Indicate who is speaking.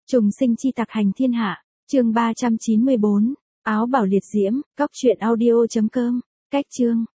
Speaker 1: Trùng sinh chi tặc hành thiên hạ, chương 394, áo bảo liệt diễm, cóc truyện audio.com, cách chương.